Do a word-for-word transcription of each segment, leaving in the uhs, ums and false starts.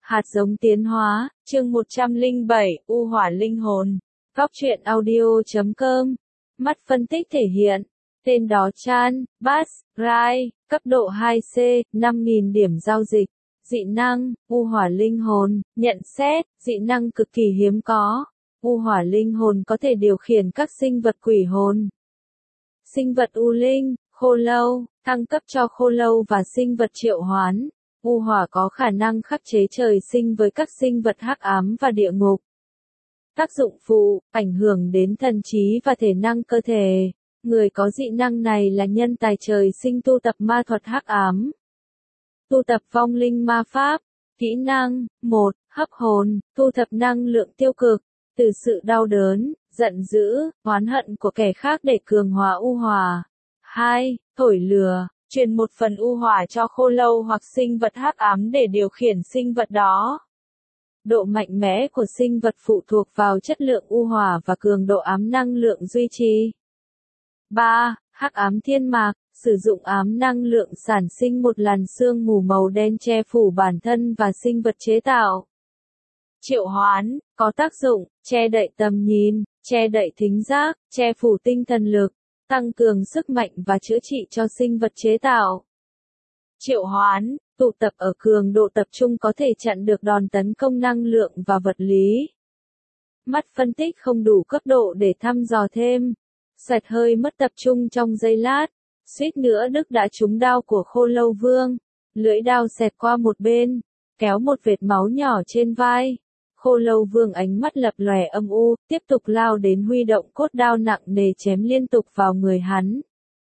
Hạt giống tiến hóa, chương một trăm lẻ bảy, U hỏa linh hồn. Góc truyện audio chấm com. Mắt phân tích thể hiện. Tên đó Chan, Bass, Rai, cấp độ hai C, năm nghìn điểm giao dịch. Dị năng, U hỏa linh hồn, nhận xét, dị năng cực kỳ hiếm có. U hỏa linh hồn có thể điều khiển các sinh vật quỷ hồn. Sinh vật U linh, khô lâu, thăng cấp cho khô lâu và sinh vật triệu hoán. U hỏa có khả năng khắc chế trời sinh với các sinh vật hắc ám và địa ngục. Tác dụng phụ, ảnh hưởng đến thần trí và thể năng cơ thể. Người có dị năng này là nhân tài trời sinh tu tập ma thuật hắc ám. Tu tập vong linh ma pháp. Kỹ năng, một. Hấp hồn, tu tập năng lượng tiêu cực, từ sự đau đớn, giận dữ, oán hận của kẻ khác để cường hóa u hỏa. hai. Thổi lửa, truyền một phần u hỏa cho khô lâu hoặc sinh vật hắc ám để điều khiển sinh vật đó. Độ mạnh mẽ của sinh vật phụ thuộc vào chất lượng u hỏa và cường độ ám năng lượng duy trì. ba. Hắc ám thiên mạc, sử dụng ám năng lượng sản sinh một làn sương mù màu đen che phủ bản thân và sinh vật chế tạo. Triệu hoán, có tác dụng, che đậy tầm nhìn, che đậy thính giác, che phủ tinh thần lực, tăng cường sức mạnh và chữa trị cho sinh vật chế tạo. Triệu hoán, tụ tập ở cường độ tập trung có thể chặn được đòn tấn công năng lượng và vật lý. Mắt phân tích không đủ cấp độ để thăm dò thêm. Xoẹt hơi mất tập trung trong giây lát. Suýt nữa Đức đã trúng đao của khô lâu vương. Lưỡi đao xẹt qua một bên, kéo một vệt máu nhỏ trên vai. Khô lâu vương ánh mắt lập lòe âm u, tiếp tục lao đến huy động cốt đao nặng nề chém liên tục vào người hắn.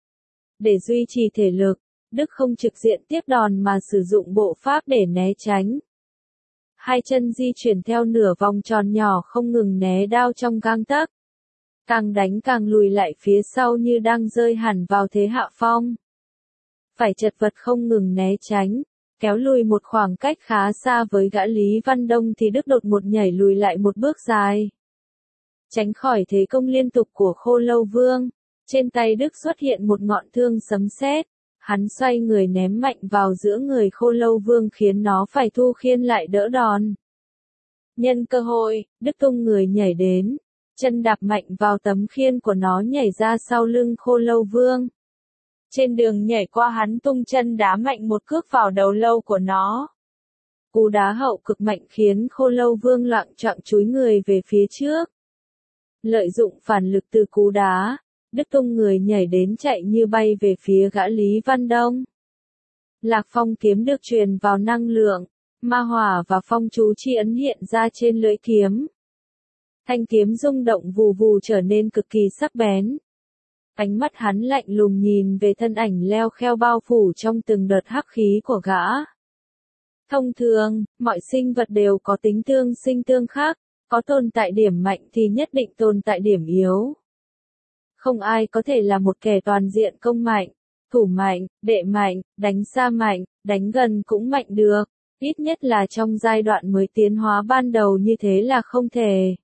Để duy trì thể lực, Đức không trực diện tiếp đòn mà sử dụng bộ pháp để né tránh. Hai chân di chuyển theo nửa vòng tròn nhỏ không ngừng né đao trong gang tấc. Càng đánh càng lùi lại phía sau như đang rơi hẳn vào thế hạ phong. Phải chật vật không ngừng né tránh, kéo lùi một khoảng cách khá xa với gã Lý Văn Đông thì Đức đột một nhảy lùi lại một bước dài. Tránh khỏi thế công liên tục của khô lâu vương, trên tay Đức xuất hiện một ngọn thương sấm sét. Hắn xoay người ném mạnh vào giữa người khô lâu vương khiến nó phải thu khiên lại đỡ đòn. Nhân cơ hội, Đức tung người nhảy đến, chân đạp mạnh vào tấm khiên của nó nhảy ra sau lưng khô lâu vương. Trên đường nhảy qua hắn tung chân đá mạnh một cước vào đầu lâu của nó. Cú đá hậu cực mạnh khiến khô lâu vương loạng choạng chúi người về phía trước. Lợi dụng phản lực từ cú đá, Đức tung người nhảy đến chạy như bay về phía gã Lý Văn Đông. Lạc phong kiếm được truyền vào năng lượng, ma hỏa và phong chú chi ấn hiện ra trên lưỡi kiếm. Thanh kiếm rung động vù vù trở nên cực kỳ sắc bén. Ánh mắt hắn lạnh lùng nhìn về thân ảnh leo kheo bao phủ trong từng đợt hắc khí của gã. Thông thường, mọi sinh vật đều có tính tương sinh tương khắc, có tồn tại điểm mạnh thì nhất định tồn tại điểm yếu. Không ai có thể là một kẻ toàn diện công mạnh, thủ mạnh, đệ mạnh, đánh xa mạnh, đánh gần cũng mạnh được, ít nhất là trong giai đoạn mới tiến hóa ban đầu như thế là không thể.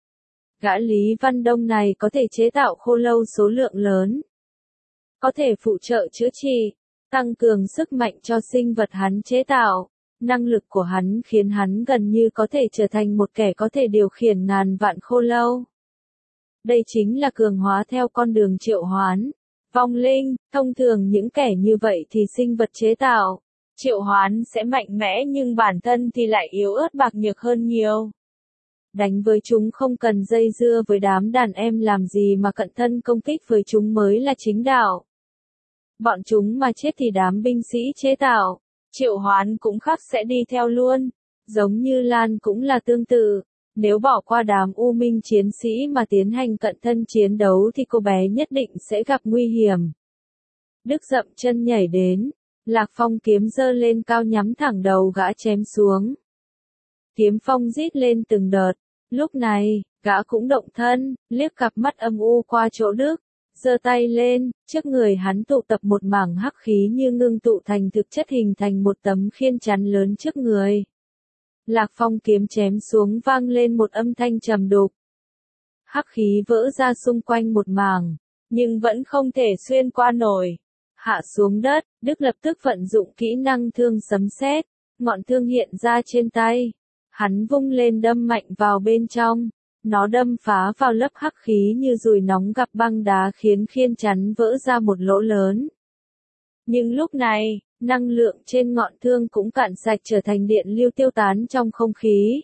Gã Lý Văn Đông này có thể chế tạo khô lâu số lượng lớn, có thể phụ trợ chữa trị, tăng cường sức mạnh cho sinh vật hắn chế tạo. Năng lực của hắn khiến hắn gần như có thể trở thành một kẻ có thể điều khiển ngàn vạn khô lâu. Đây chính là cường hóa theo con đường triệu hoán. Vong linh, thông thường những kẻ như vậy thì sinh vật chế tạo. Triệu hoán sẽ mạnh mẽ nhưng bản thân thì lại yếu ớt bạc nhược hơn nhiều. Đánh với chúng không cần dây dưa với đám đàn em làm gì mà cận thân công kích với chúng mới là chính đạo. Bọn chúng mà chết thì đám binh sĩ chế tạo, triệu hoán cũng khắc sẽ đi theo luôn. Giống như Lan cũng là tương tự. Nếu bỏ qua đám u minh chiến sĩ mà tiến hành cận thân chiến đấu thì cô bé nhất định sẽ gặp nguy hiểm. Đức dậm chân nhảy đến, Lạc phong kiếm giơ lên cao nhắm thẳng đầu gã chém xuống. Kiếm phong rít lên từng đợt, lúc này, gã cũng động thân, liếc cặp mắt âm u qua chỗ Đức, giơ tay lên, trước người hắn tụ tập một mảng hắc khí như ngưng tụ thành thực chất hình thành một tấm khiên chắn lớn trước người. Lạc phong kiếm chém xuống vang lên một âm thanh trầm đục. Hắc khí vỡ ra xung quanh một mảng, nhưng vẫn không thể xuyên qua nổi. Hạ xuống đất, Đức lập tức vận dụng kỹ năng thương sấm sét, ngọn thương hiện ra trên tay. Hắn vung lên đâm mạnh vào bên trong. Nó đâm phá vào lớp hắc khí như dùi nóng gặp băng đá khiến khiên chắn vỡ ra một lỗ lớn. Nhưng lúc này, năng lượng trên ngọn thương cũng cạn sạch trở thành điện lưu tiêu tán trong không khí.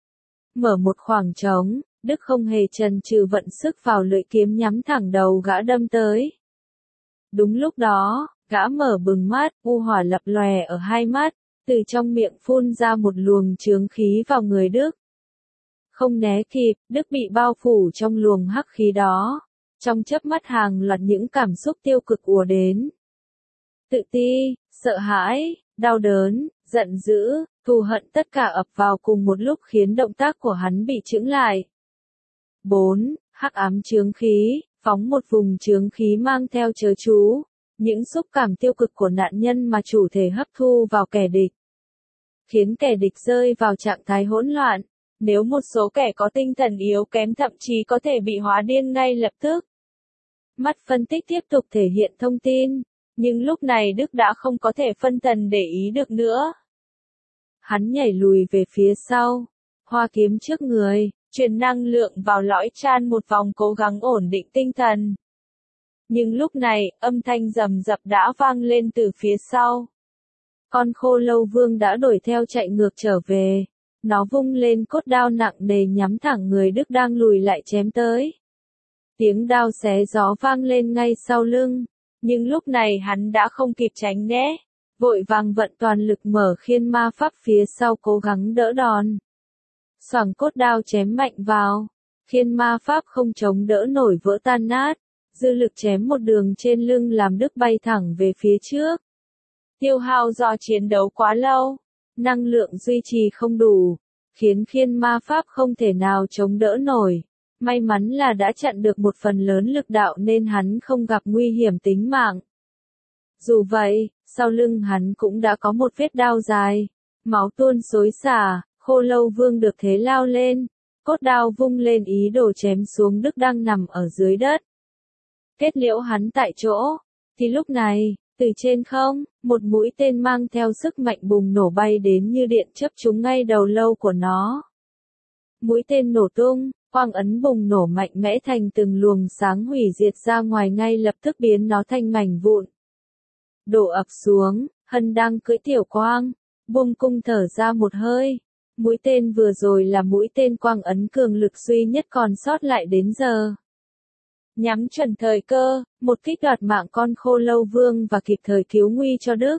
Mở một khoảng trống, Đức không hề chần chừ vận sức vào lưỡi kiếm nhắm thẳng đầu gã đâm tới. Đúng lúc đó, gã mở bừng mắt, u hỏa lập lòe ở hai mắt, từ trong miệng phun ra một luồng chướng khí vào người Đức. Không né kịp, Đức bị bao phủ trong luồng hắc khí đó. Trong chớp mắt hàng loạt những cảm xúc tiêu cực ùa đến. Tự ti, sợ hãi, đau đớn, giận dữ, thù hận tất cả ập vào cùng một lúc khiến động tác của hắn bị chững lại. bốn. Hắc ám chướng khí, phóng một vùng chướng khí mang theo chớ chú. Những xúc cảm tiêu cực của nạn nhân mà chủ thể hấp thu vào kẻ địch. Khiến kẻ địch rơi vào trạng thái hỗn loạn. Nếu một số kẻ có tinh thần yếu kém thậm chí có thể bị hóa điên ngay lập tức. Mắt phân tích tiếp tục thể hiện thông tin. Nhưng lúc này Đức đã không có thể phân thần để ý được nữa. Hắn nhảy lùi về phía sau. Hoa kiếm trước người, truyền năng lượng vào lõi chan một vòng cố gắng ổn định tinh thần. Nhưng lúc này, âm thanh rầm rập đã vang lên từ phía sau. Con khô lâu vương đã đuổi theo chạy ngược trở về. Nó vung lên cốt đao nặng nề nhắm thẳng người Đức đang lùi lại chém tới. Tiếng đao xé gió vang lên ngay sau lưng. Nhưng lúc này hắn đã không kịp tránh né. Vội vàng vận toàn lực mở khiên ma pháp phía sau cố gắng đỡ đòn. Xoảng cốt đao chém mạnh vào. Khiên ma pháp không chống đỡ nổi vỡ tan nát. Dư lực chém một đường trên lưng làm Đức bay thẳng về phía trước. Tiêu hao do chiến đấu quá lâu. Năng lượng duy trì không đủ. Khiến khiên ma pháp không thể nào chống đỡ nổi. May mắn là đã chặn được một phần lớn lực đạo nên hắn không gặp nguy hiểm tính mạng. Dù vậy, sau lưng hắn cũng đã có một vết đao dài. Máu tuôn xối xả, khô lâu vương được thế lao lên. Cốt đao vung lên ý đồ chém xuống Đức đang nằm ở dưới đất. Kết liễu hắn tại chỗ. Thì lúc này, từ trên không, một mũi tên mang theo sức mạnh bùng nổ bay đến như điện chớp trúng ngay đầu lâu của nó. Mũi tên nổ tung, quang ấn bùng nổ mạnh mẽ thành từng luồng sáng hủy diệt ra ngoài ngay lập tức biến nó thành mảnh vụn. Đổ ập xuống, Hân đang cưỡi tiểu quang, buông cung thở ra một hơi. Mũi tên vừa rồi là mũi tên quang ấn cường lực duy nhất còn sót lại đến giờ. Nhắm chuẩn thời cơ, một kích đoạt mạng con khô lâu vương và kịp thời cứu nguy cho Đức.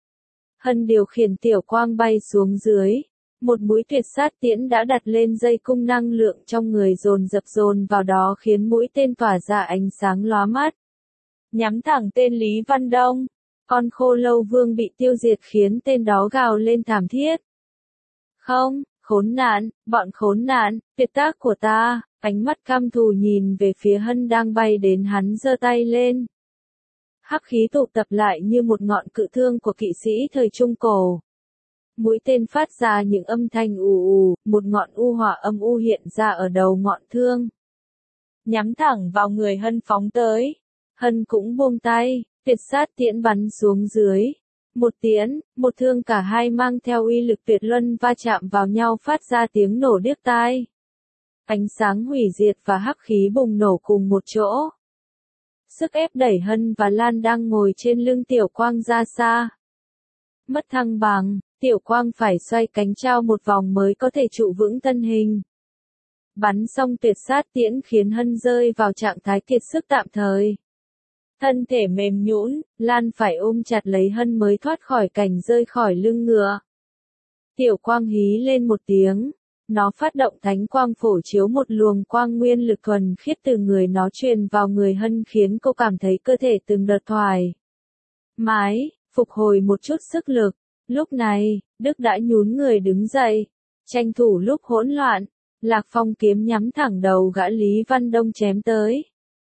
Hân điều khiển tiểu quang bay xuống dưới. Một mũi tuyệt sát tiễn đã đặt lên dây cung năng lượng trong người dồn dập dồn vào đó khiến mũi tên tỏa ra ánh sáng lóa mắt. Nhắm thẳng tên Lý Văn Đông. Con khô lâu vương bị tiêu diệt khiến tên đó gào lên thảm thiết. Không, khốn nạn, bọn khốn nạn, tuyệt tác của ta. Ánh mắt căm thù nhìn về phía Hân đang bay đến hắn giơ tay lên. Hắc khí tụ tập lại như một ngọn cự thương của kỵ sĩ thời Trung Cổ. Mũi tên phát ra những âm thanh ù ù, một ngọn u hỏa âm u hiện ra ở đầu ngọn thương. Nhắm thẳng vào người Hân phóng tới. Hân cũng buông tay, tuyệt sát tiễn bắn xuống dưới. Một tiễn, một thương cả hai mang theo uy lực tuyệt luân va chạm vào nhau phát ra tiếng nổ điếc tai. Ánh sáng hủy diệt và hắc khí bùng nổ cùng một chỗ. Sức ép đẩy Hân và Lan đang ngồi trên lưng tiểu quang ra xa. Mất thăng bằng, tiểu quang phải xoay cánh trao một vòng mới có thể trụ vững thân hình. Bắn xong tuyệt sát tiễn khiến Hân rơi vào trạng thái kiệt sức tạm thời. Thân thể mềm nhũn, Lan phải ôm chặt lấy Hân mới thoát khỏi cảnh rơi khỏi lưng ngựa. Tiểu quang hí lên một tiếng. Nó phát động thánh quang phổ chiếu một luồng quang nguyên lực thuần khiết từ người nó truyền vào người Hân khiến cô cảm thấy cơ thể từng đợt thoải mái, phục hồi một chút sức lực. Lúc này, Đức đã nhún người đứng dậy, tranh thủ lúc hỗn loạn, Lạc Phong kiếm nhắm thẳng đầu gã Lý Văn Đông chém tới.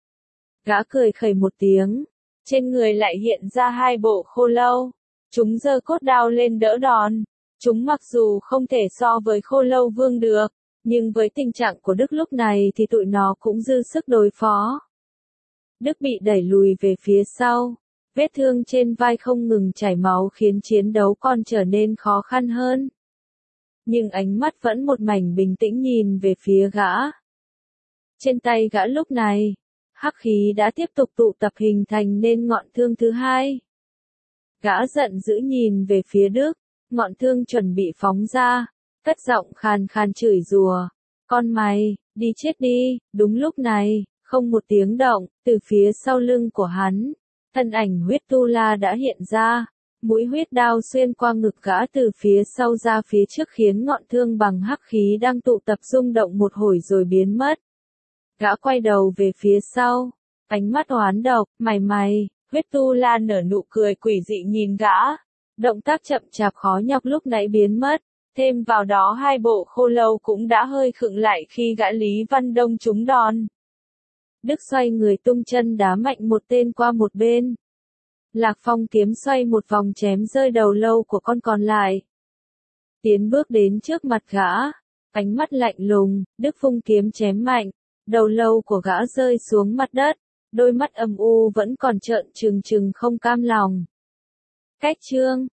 Gã cười khẩy một tiếng, trên người lại hiện ra hai bộ khô lâu, chúng giơ cốt đao lên đỡ đòn. Chúng mặc dù không thể so với khô lâu vương được, nhưng với tình trạng của Đức lúc này thì tụi nó cũng dư sức đối phó. Đức bị đẩy lùi về phía sau. Vết thương trên vai không ngừng chảy máu khiến chiến đấu còn trở nên khó khăn hơn. Nhưng ánh mắt vẫn một mảnh bình tĩnh nhìn về phía gã. Trên tay gã lúc này, hắc khí đã tiếp tục tụ tập hình thành nên ngọn thương thứ hai. Gã giận dữ nhìn về phía Đức, ngọn thương chuẩn bị phóng ra, cất giọng khàn khàn chửi rủa, con mày, đi chết đi. Đúng lúc này, không một tiếng động, từ phía sau lưng của hắn, thân ảnh huyết tu la đã hiện ra, mũi huyết đao xuyên qua ngực gã từ phía sau ra phía trước khiến ngọn thương bằng hắc khí đang tụ tập rung động một hồi rồi biến mất. Gã quay đầu về phía sau, ánh mắt oán độc, mày mày, huyết tu la nở nụ cười quỷ dị nhìn gã, động tác chậm chạp khó nhọc lúc nãy biến mất, thêm vào đó hai bộ khô lâu cũng đã hơi khựng lại khi gã Lý Văn Đông trúng đòn. Đức xoay người tung chân đá mạnh một tên qua một bên. Lạc Phong kiếm xoay một vòng chém rơi đầu lâu của con còn lại. Tiến bước đến trước mặt gã, ánh mắt lạnh lùng, Đức vung kiếm chém mạnh, đầu lâu của gã rơi xuống mặt đất, đôi mắt âm u vẫn còn trợn trừng trừng không cam lòng. Cách chương